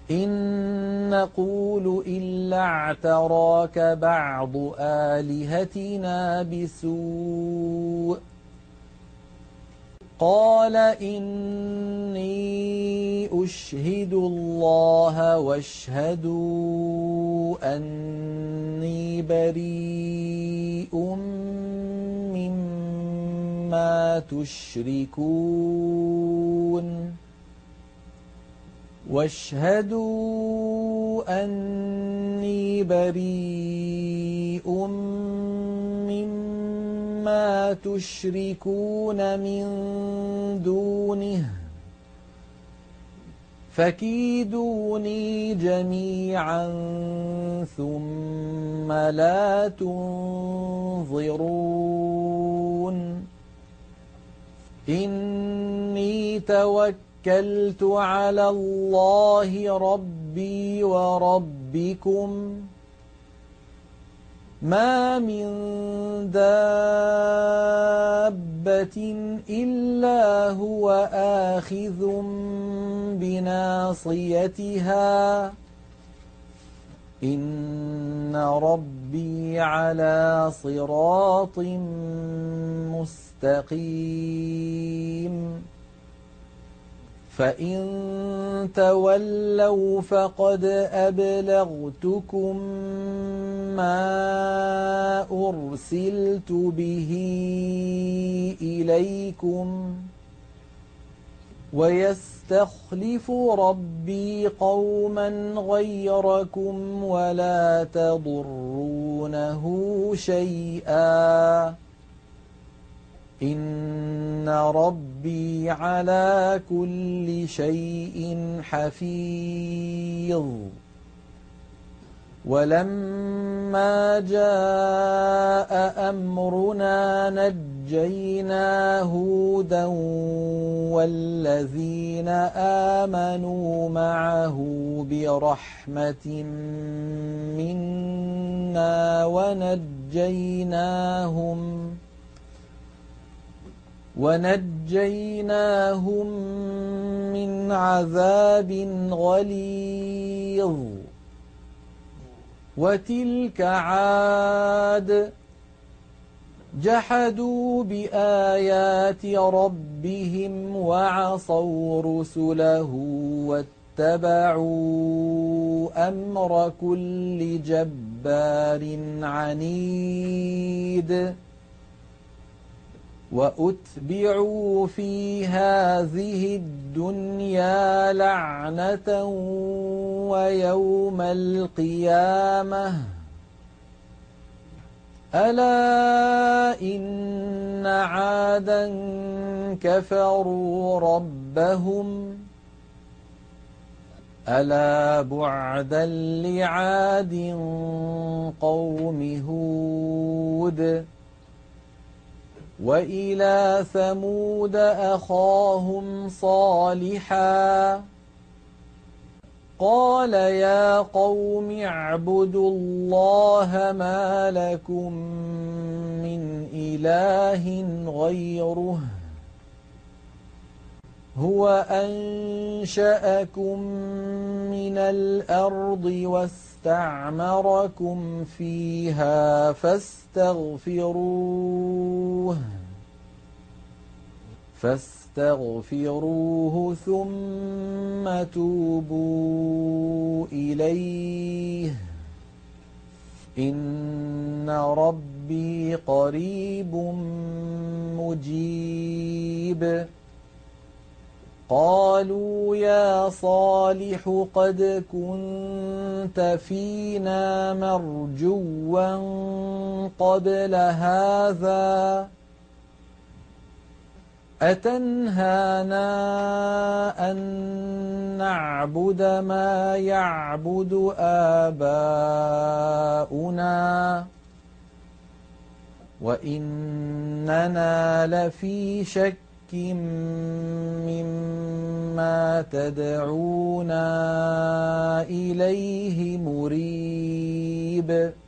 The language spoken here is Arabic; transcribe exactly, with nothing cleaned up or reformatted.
إن نقول إلا اعتراك بعض آلهتنا بسوء قال إني أشهد الله واشهدوا أني بريء مما تشركون واشهدوا أني بريء مما تشركون من دونه فكيدوني جميعا ثم لا تنظرون إني توكلت توكلت على الله ربي وربكم ما من دابة إلا هو آخذ بناصيتها إن ربي على صراط مستقيم فإن تولوا فقد أبلغتكم ما أرسلت به إليكم ويستخلف ربي قوما غيركم ولا تضرونه شيئا إن ربي على كل شيء حفيظ ولما جاء أمرنا نجينا هودا والذين آمنوا معه برحمة منا ونجيناهم ونجيناهم من عذاب غليظ وتلك عاد جحدوا بآيات ربهم وعصوا رسله واتبعوا أمر كل جبار عنيد وأتبعوا في هذه الدنيا لعنة ويوم القيامة ألا إن عادا كفروا ربهم ألا بعدا لعاد قوم هود وإلى ثمود أخاهم صالحا قال يا قوم اعبدوا الله ما لكم من إله غيره هو أنشأكم من الأرض واستعمركم فيها فاستغفروه فاستغفروه ثم توبوا إليه إن ربي قريب مجيب قالوا يا صالح قد كنت فينا مرجوا قبل هذا أتنهانا أن نعبد ما يعبد آباؤنا وإننا لفي شك مما تدعونا إليه مريب